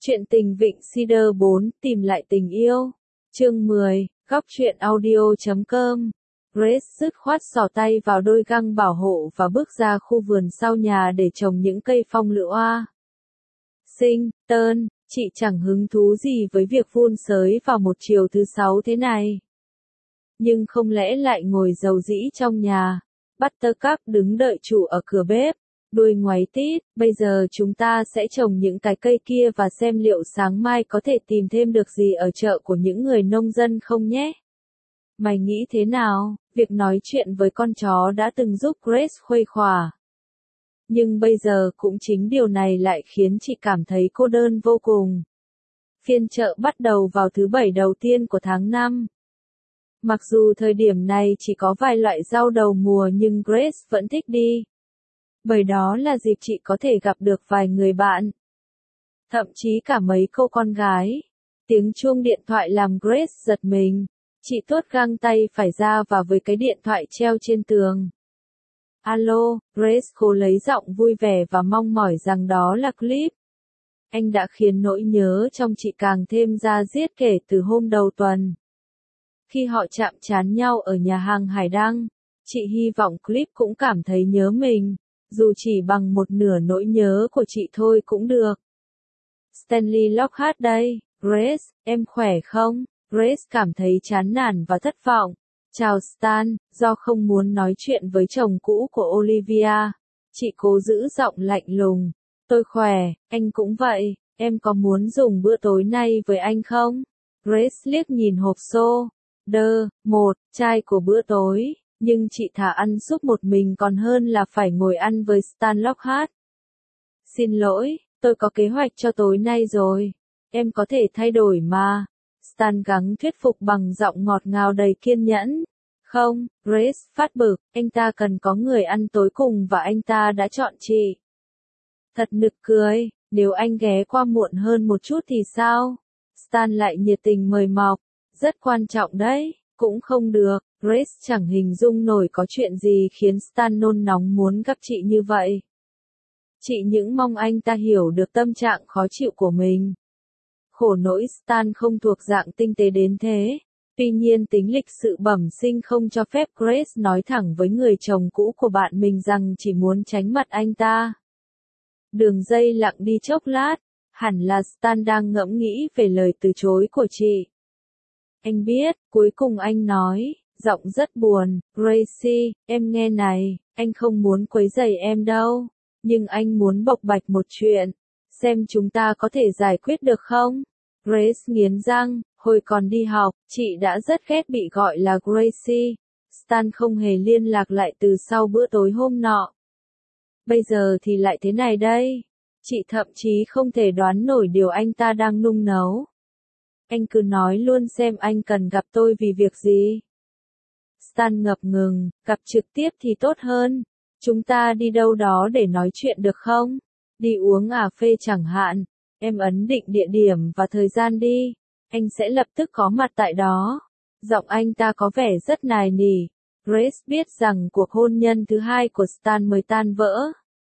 Chuyện tình Vịnh Cedar 4, tìm lại tình yêu. Chương 10, góc truyện audio.com. Grace dứt khoát xỏ tay vào đôi găng bảo hộ và bước ra khu vườn sau nhà để trồng những cây phong lựu oa. Chị chẳng hứng thú gì với việc vun sới vào một chiều thứ sáu thế này. Nhưng không lẽ lại ngồi rầu rĩ trong nhà. Buttercup đứng đợi chủ ở cửa bếp. Đuôi ngoáy tít, bây giờ chúng ta sẽ trồng những cái cây kia và xem liệu sáng mai có thể tìm thêm được gì ở chợ của những người nông dân không nhé. Mày nghĩ thế nào? Việc nói chuyện với con chó đã từng giúp Grace khuây khỏa. Nhưng bây giờ cũng chính điều này lại khiến chị cảm thấy cô đơn vô cùng. Phiên chợ bắt đầu vào thứ Bảy đầu tiên của tháng 5. Mặc dù thời điểm này chỉ có vài loại rau đầu mùa nhưng Grace vẫn thích đi. Bởi đó là dịp chị có thể gặp được vài người bạn. Thậm chí cả mấy cô con gái. Tiếng chuông điện thoại làm Grace giật mình. Chị tuốt găng tay phải ra và với cái điện thoại treo trên tường. Alo, Grace cố lấy giọng vui vẻ và mong mỏi rằng đó là Cliff. Anh đã khiến nỗi nhớ trong chị càng thêm da diết kể từ hôm đầu tuần. Khi họ chạm trán nhau ở nhà hàng Hải Đăng, chị hy vọng Cliff cũng cảm thấy nhớ mình. Dù chỉ bằng một nửa nỗi nhớ của chị thôi cũng được. Stanley Lockhart đây, Grace, em khỏe không? Grace cảm thấy chán nản và thất vọng. Chào Stan, do không muốn nói chuyện với chồng cũ của Olivia, chị cố giữ giọng lạnh lùng. Tôi khỏe, anh cũng vậy, em có muốn dùng bữa tối nay với anh không? Grace liếc nhìn hộp xô. Một chai của bữa tối. Nhưng chị thà ăn súp một mình còn hơn là phải ngồi ăn với Stan Lockhart. Xin lỗi, tôi có kế hoạch cho tối nay rồi. Em có thể thay đổi mà. Stan gắng thuyết phục bằng giọng ngọt ngào đầy kiên nhẫn. Không, Grace phát bực, anh ta cần có người ăn tối cùng và anh ta đã chọn chị. Thật nực cười, nếu anh ghé qua muộn hơn một chút thì sao? Stan lại nhiệt tình mời mọc. Rất quan trọng đấy, cũng không được. Grace chẳng hình dung nổi có chuyện gì khiến Stan nôn nóng muốn gặp chị như vậy. Chị những mong anh ta hiểu được tâm trạng khó chịu của mình. Khổ nỗi Stan không thuộc dạng tinh tế đến thế. Tuy nhiên tính lịch sự bẩm sinh không cho phép Grace nói thẳng với người chồng cũ của bạn mình rằng chỉ muốn tránh mặt anh ta. Đường dây lặng đi chốc lát, hẳn là Stan đang ngẫm nghĩ về lời từ chối của chị. Anh biết, cuối cùng anh nói. Giọng rất buồn, Gracie, em nghe này, anh không muốn quấy rầy em đâu, nhưng anh muốn bộc bạch một chuyện, xem chúng ta có thể giải quyết được không? Grace nghiến răng, hồi còn đi học, chị đã rất ghét bị gọi là Gracie. Stan không hề liên lạc lại từ sau bữa tối hôm nọ. Bây giờ thì lại thế này đây, chị thậm chí không thể đoán nổi điều anh ta đang nung nấu. Anh cứ nói luôn xem anh cần gặp tôi vì việc gì. Stan ngập ngừng, gặp trực tiếp thì tốt hơn. Chúng ta đi đâu đó để nói chuyện được không? Đi uống cà phê chẳng hạn. Em ấn định địa điểm và thời gian đi. Anh sẽ lập tức có mặt tại đó. Giọng anh ta có vẻ rất nài nỉ. Grace biết rằng cuộc hôn nhân thứ hai của Stan mới tan vỡ.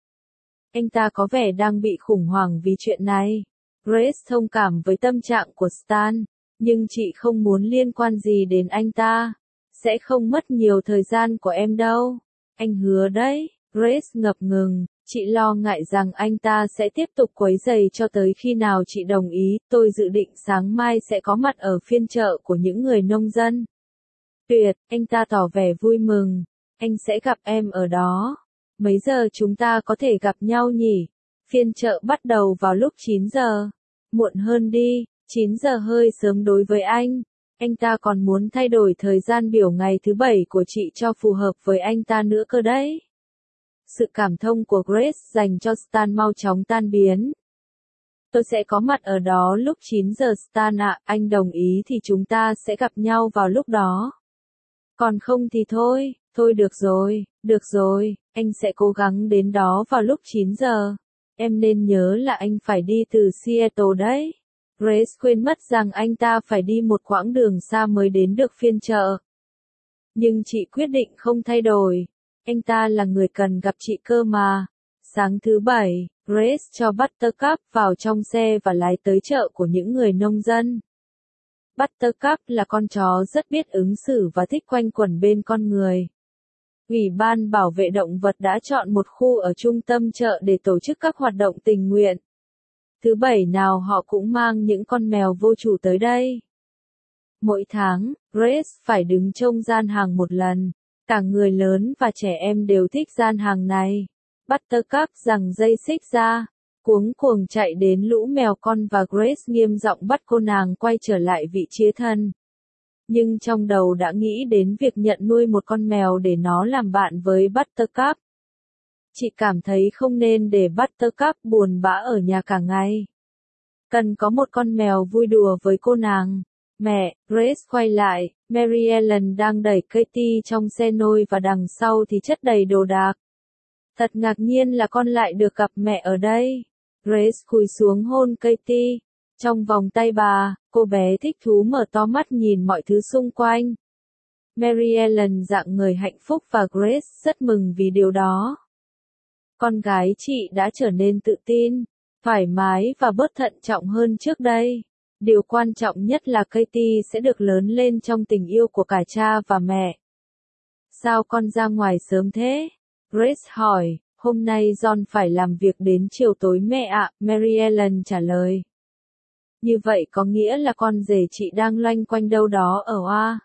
Anh ta có vẻ đang bị khủng hoảng vì chuyện này. Grace thông cảm với tâm trạng của Stan, nhưng chị không muốn liên quan gì đến anh ta. Sẽ không mất nhiều thời gian của em đâu. Anh hứa đấy. Grace ngập ngừng, chị lo ngại rằng anh ta sẽ tiếp tục quấy rầy cho tới khi nào chị đồng ý. Tôi dự định sáng mai sẽ có mặt ở phiên chợ của những người nông dân. Tuyệt, anh ta tỏ vẻ vui mừng. Anh sẽ gặp em ở đó. Mấy giờ chúng ta có thể gặp nhau nhỉ? Phiên chợ bắt đầu vào lúc 9 giờ. Muộn hơn đi, 9 giờ hơi sớm đối với anh. Anh ta còn muốn thay đổi thời gian biểu ngày thứ Bảy của chị cho phù hợp với anh ta nữa cơ đấy. Sự cảm thông của Grace dành cho Stan mau chóng tan biến. Tôi sẽ có mặt ở đó lúc 9 giờ Stan ạ, anh đồng ý thì chúng ta sẽ gặp nhau vào lúc đó. Còn không thì thôi, được rồi, anh sẽ cố gắng đến đó vào lúc 9 giờ. Em nên nhớ là anh phải đi từ Seattle đấy. Grace quên mất rằng anh ta phải đi một quãng đường xa mới đến được phiên chợ. Nhưng chị quyết định không thay đổi. Anh ta là người cần gặp chị cơ mà. Sáng thứ Bảy, Grace cho Buttercup vào trong xe và lái tới chợ của những người nông dân. Buttercup là con chó rất biết ứng xử và thích quanh quẩn bên con người. Ủy ban bảo vệ động vật đã chọn một khu ở trung tâm chợ để tổ chức các hoạt động tình nguyện. Thứ Bảy nào họ cũng mang những con mèo vô chủ tới đây. Mỗi tháng, Grace phải đứng trông gian hàng một lần. Cả người lớn và trẻ em đều thích gian hàng này. Buttercup giằng dây xích ra, cuống cuồng chạy đến lũ mèo con và Grace nghiêm giọng bắt cô nàng quay trở lại vị trí thân. Nhưng trong đầu đã nghĩ đến việc nhận nuôi một con mèo để nó làm bạn với Buttercup. Chị cảm thấy không nên để Buttercup buồn bã ở nhà cả ngày. Cần có một con mèo vui đùa với cô nàng. Mẹ, Grace quay lại, Mary Ellen đang đẩy Katie trong xe nôi và đằng sau thì chất đầy đồ đạc. Thật ngạc nhiên là con lại được gặp mẹ ở đây. Grace cúi xuống hôn Katie. Trong vòng tay bà, cô bé thích thú mở to mắt nhìn mọi thứ xung quanh. Mary Ellen rạng người hạnh phúc và Grace rất mừng vì điều đó. Con gái chị đã trở nên tự tin, thoải mái và bớt thận trọng hơn trước đây. Điều quan trọng nhất là Katie sẽ được lớn lên trong tình yêu của cả cha và mẹ. Sao con ra ngoài sớm thế? Grace hỏi, hôm nay John phải làm việc đến chiều tối mẹ ạ, Mary Ellen trả lời. Như vậy có nghĩa là con rể chị đang loanh quanh đâu đó ở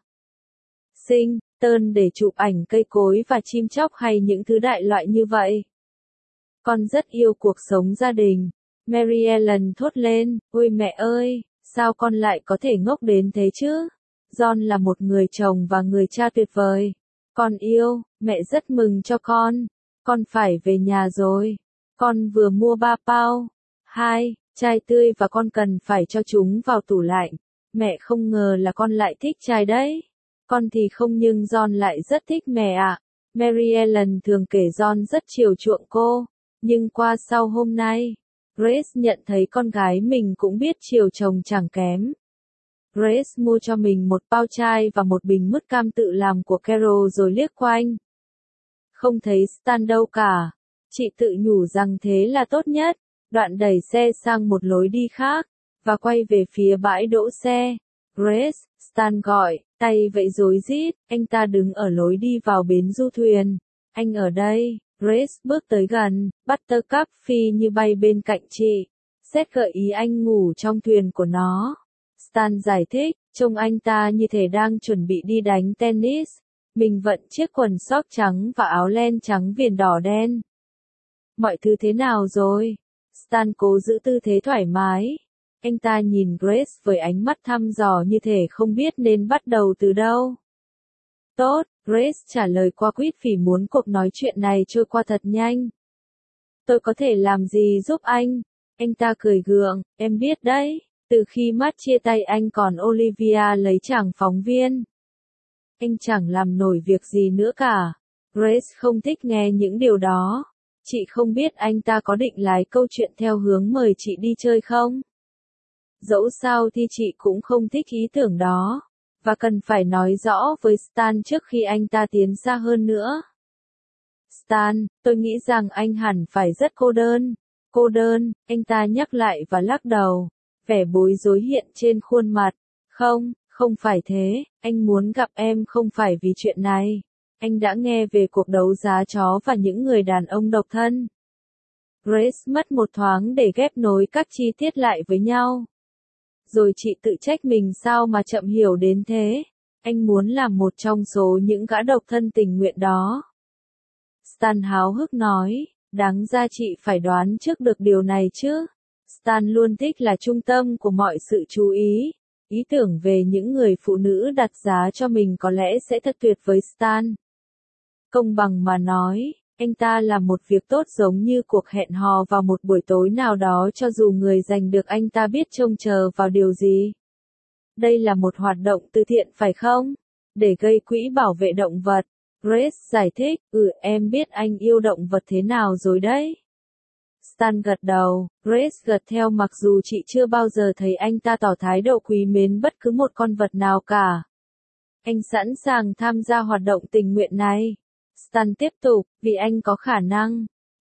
Washington để chụp ảnh cây cối và chim chóc hay những thứ đại loại như vậy. Con rất yêu cuộc sống gia đình. Mary Ellen thốt lên, ôi mẹ ơi, sao con lại có thể ngốc đến thế chứ? John là một người chồng và người cha tuyệt vời. Con yêu, mẹ rất mừng cho con. Con phải về nhà rồi. Con vừa mua 3 pound, 2 chai tươi và con cần phải cho chúng vào tủ lạnh. Mẹ không ngờ là con lại thích chai đấy. Con thì không nhưng John lại rất thích mẹ ạ. Mary Ellen thường kể John rất chiều chuộng cô. Nhưng qua sau hôm nay, Grace nhận thấy con gái mình cũng biết chiều chồng chẳng kém. Grace mua cho mình một bao chai và một bình mứt cam tự làm của Carol rồi liếc quanh. Không thấy Stan đâu cả. Chị tự nhủ rằng thế là tốt nhất. Đoạn đẩy xe sang một lối đi khác, và quay về phía bãi đỗ xe. Grace, Stan gọi, tay vẫy rối rít, anh ta đứng ở lối đi vào bến du thuyền. Anh ở đây. Grace bước tới gần, Buttercup phi như bay bên cạnh chị. Seth gợi ý anh ngủ trong thuyền của nó. Stan giải thích, trông anh ta như thể đang chuẩn bị đi đánh tennis. Mình vận chiếc quần sóc trắng và áo len trắng viền đỏ đen. Mọi thứ thế nào rồi? Stan cố giữ tư thế thoải mái. Anh ta nhìn Grace với ánh mắt thăm dò như thể không biết nên bắt đầu từ đâu. Tốt, Grace trả lời qua quýt vì muốn cuộc nói chuyện này trôi qua thật nhanh. Tôi có thể làm gì giúp anh? Anh ta cười gượng, em biết đấy, từ khi Matt chia tay anh còn Olivia lấy chàng phóng viên. Anh chẳng làm nổi việc gì nữa cả. Grace không thích nghe những điều đó. Chị không biết anh ta có định lái câu chuyện theo hướng mời chị đi chơi không? Dẫu sao thì chị cũng không thích ý tưởng đó. Và cần phải nói rõ với Stan trước khi anh ta tiến xa hơn nữa. Stan, tôi nghĩ rằng anh hẳn phải rất cô đơn. Cô đơn, anh ta nhắc lại và lắc đầu. Vẻ bối rối hiện trên khuôn mặt. Không, không phải thế, anh muốn gặp em không phải vì chuyện này. Anh đã nghe về cuộc đấu giá chó và những người đàn ông độc thân. Grace mất một thoáng để ghép nối các chi tiết lại với nhau. Rồi chị tự trách mình sao mà chậm hiểu đến thế. Anh muốn làm một trong số những gã độc thân tình nguyện đó. Stan háo hức nói, đáng ra chị phải đoán trước được điều này chứ. Stan luôn thích là trung tâm của mọi sự chú ý. Ý tưởng về những người phụ nữ đặt giá cho mình có lẽ sẽ thật tuyệt với Stan. Công bằng mà nói, anh ta làm một việc tốt giống như cuộc hẹn hò vào một buổi tối nào đó cho dù người giành được anh ta biết trông chờ vào điều gì. Đây là một hoạt động từ thiện phải không? Để gây quỹ bảo vệ động vật. Grace giải thích, em biết anh yêu động vật thế nào rồi đấy. Stan gật đầu, Grace gật theo mặc dù chị chưa bao giờ thấy anh ta tỏ thái độ quý mến bất cứ một con vật nào cả. Anh sẵn sàng tham gia hoạt động tình nguyện này. Stan tiếp tục, vì anh có khả năng.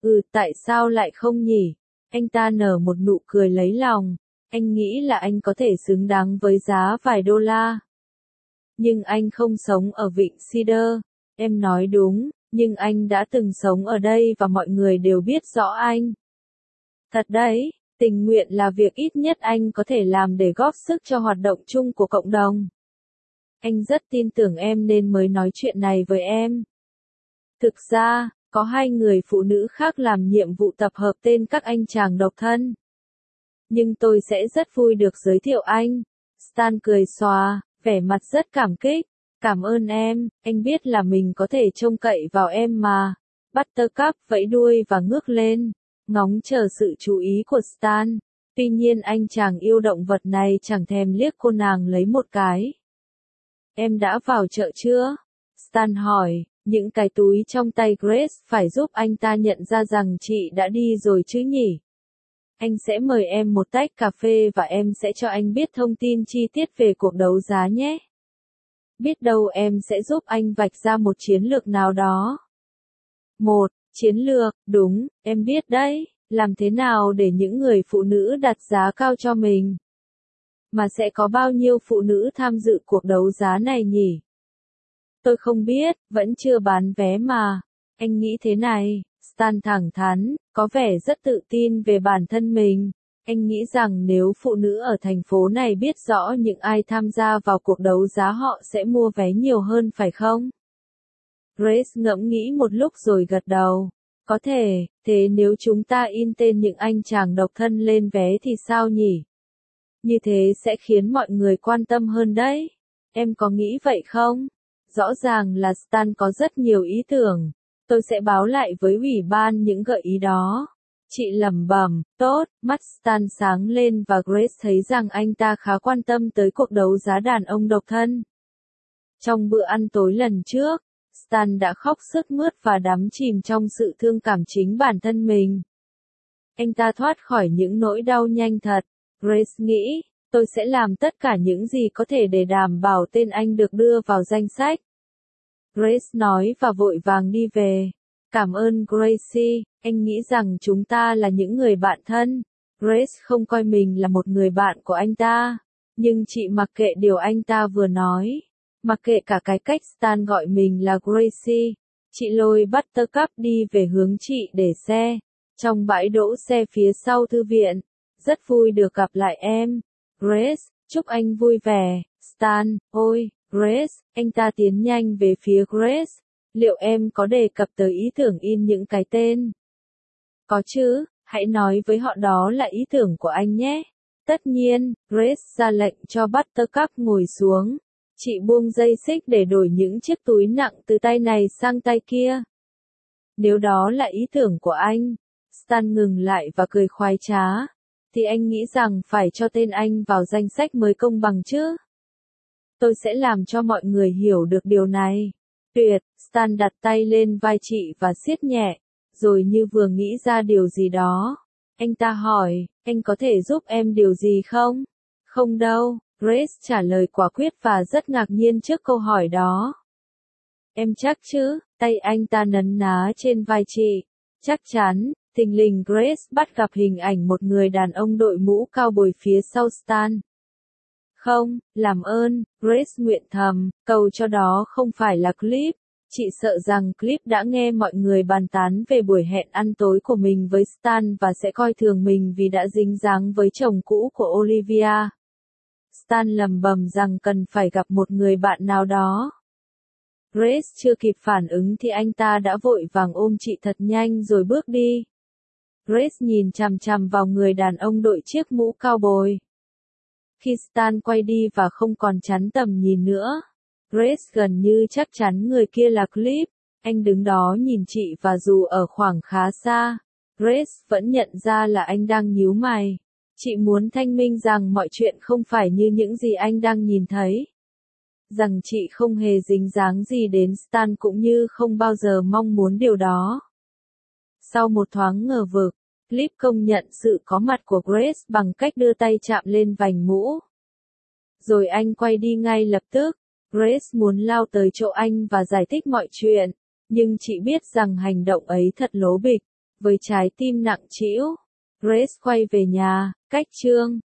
Tại sao lại không nhỉ? Anh ta nở một nụ cười lấy lòng. Anh nghĩ là anh có thể xứng đáng với giá vài đô la. Nhưng anh không sống ở Vịnh Cedar. Em nói đúng, nhưng anh đã từng sống ở đây và mọi người đều biết rõ anh. Thật đấy, tình nguyện là việc ít nhất anh có thể làm để góp sức cho hoạt động chung của cộng đồng. Anh rất tin tưởng em nên mới nói chuyện này với em. Thực ra, có 2 người phụ nữ khác làm nhiệm vụ tập hợp tên các anh chàng độc thân. Nhưng tôi sẽ rất vui được giới thiệu anh. Stan cười xòa, vẻ mặt rất cảm kích. Cảm ơn em, anh biết là mình có thể trông cậy vào em mà. Buttercup vẫy đuôi và ngước lên, ngóng chờ sự chú ý của Stan. Tuy nhiên anh chàng yêu động vật này chẳng thèm liếc cô nàng lấy một cái. Em đã vào chợ chưa? Stan hỏi, những cái túi trong tay Grace phải giúp anh ta nhận ra rằng chị đã đi rồi chứ nhỉ? Anh sẽ mời em một tách cà phê và em sẽ cho anh biết thông tin chi tiết về cuộc đấu giá nhé. Biết đâu em sẽ giúp anh vạch ra một chiến lược nào đó. Chiến lược, đúng, em biết đấy, làm thế nào để những người phụ nữ đặt giá cao cho mình? Mà sẽ có bao nhiêu phụ nữ tham dự cuộc đấu giá này nhỉ? Tôi không biết, vẫn chưa bán vé mà. Anh nghĩ thế này, Stan thẳng thắn, có vẻ rất tự tin về bản thân mình. Anh nghĩ rằng nếu phụ nữ ở thành phố này biết rõ những ai tham gia vào cuộc đấu giá họ sẽ mua vé nhiều hơn phải không? Grace ngẫm nghĩ một lúc rồi gật đầu. Có thể, thế nếu chúng ta in tên những anh chàng độc thân lên vé thì sao nhỉ? Như thế sẽ khiến mọi người quan tâm hơn đấy. Em có nghĩ vậy không? Rõ ràng là Stan có rất nhiều ý tưởng. Tôi sẽ báo lại với ủy ban những gợi ý đó. Chị lẩm bẩm, tốt, mắt Stan sáng lên và Grace thấy rằng anh ta khá quan tâm tới cuộc đấu giá đàn ông độc thân. Trong bữa ăn tối lần trước, Stan đã khóc sướt mướt và đắm chìm trong sự thương cảm chính bản thân mình. Anh ta thoát khỏi những nỗi đau nhanh thật. Grace nghĩ, tôi sẽ làm tất cả những gì có thể để đảm bảo tên anh được đưa vào danh sách. Grace nói và vội vàng đi về. Cảm ơn Gracie, anh nghĩ rằng chúng ta là những người bạn thân. Grace không coi mình là một người bạn của anh ta. Nhưng chị mặc kệ điều anh ta vừa nói. Mặc kệ cả cái cách Stan gọi mình là Gracie. Chị lôi Buttercup đi về hướng chị để xe. Trong bãi đỗ xe phía sau thư viện. Rất vui được gặp lại em. Grace, chúc anh vui vẻ. Stan, ôi, Grace, anh ta tiến nhanh về phía Grace. Liệu em có đề cập tới ý tưởng in những cái tên? Có chứ, hãy nói với họ đó là ý tưởng của anh nhé. Tất nhiên, Grace ra lệnh cho Buttercup ngồi xuống. Chị buông dây xích để đổi những chiếc túi nặng từ tay này sang tay kia. Nếu đó là ý tưởng của anh, Stan ngừng lại và cười khoái trá. Thì anh nghĩ rằng phải cho tên anh vào danh sách mới công bằng chứ. Tôi sẽ làm cho mọi người hiểu được điều này. Tuyệt, Stan đặt tay lên vai chị và siết nhẹ, rồi như vừa nghĩ ra điều gì đó. Anh ta hỏi, anh có thể giúp em điều gì không? Không đâu, Grace trả lời quả quyết và rất ngạc nhiên trước câu hỏi đó. Em chắc chứ, tay anh ta nấn ná trên vai chị. Chắc chắn, thình lình Grace bắt gặp hình ảnh một người đàn ông đội mũ cao bồi phía sau Stan. Không, làm ơn, Grace nguyện thầm, cầu cho đó không phải là Cliff. Chị sợ rằng Cliff đã nghe mọi người bàn tán về buổi hẹn ăn tối của mình với Stan và sẽ coi thường mình vì đã dính dáng với chồng cũ của Olivia. Stan lầm bầm rằng cần phải gặp một người bạn nào đó. Grace chưa kịp phản ứng thì anh ta đã vội vàng ôm chị thật nhanh rồi bước đi. Grace nhìn chằm chằm vào người đàn ông đội chiếc mũ cao bồi. Khi Stan quay đi và không còn chắn tầm nhìn nữa, Grace gần như chắc chắn người kia là Cliff. Anh đứng đó nhìn chị và dù ở khoảng khá xa, Grace vẫn nhận ra là anh đang nhíu mày. Chị muốn thanh minh rằng mọi chuyện không phải như những gì anh đang nhìn thấy. Rằng chị không hề dính dáng gì đến Stan cũng như không bao giờ mong muốn điều đó. Sau một thoáng ngờ vực, Cliff công nhận sự có mặt của Grace bằng cách đưa tay chạm lên vành mũ. Rồi anh quay đi ngay lập tức. Grace muốn lao tới chỗ anh và giải thích mọi chuyện, nhưng chị biết rằng hành động ấy thật lố bịch. Với trái tim nặng trĩu, Grace quay về nhà, cách Trương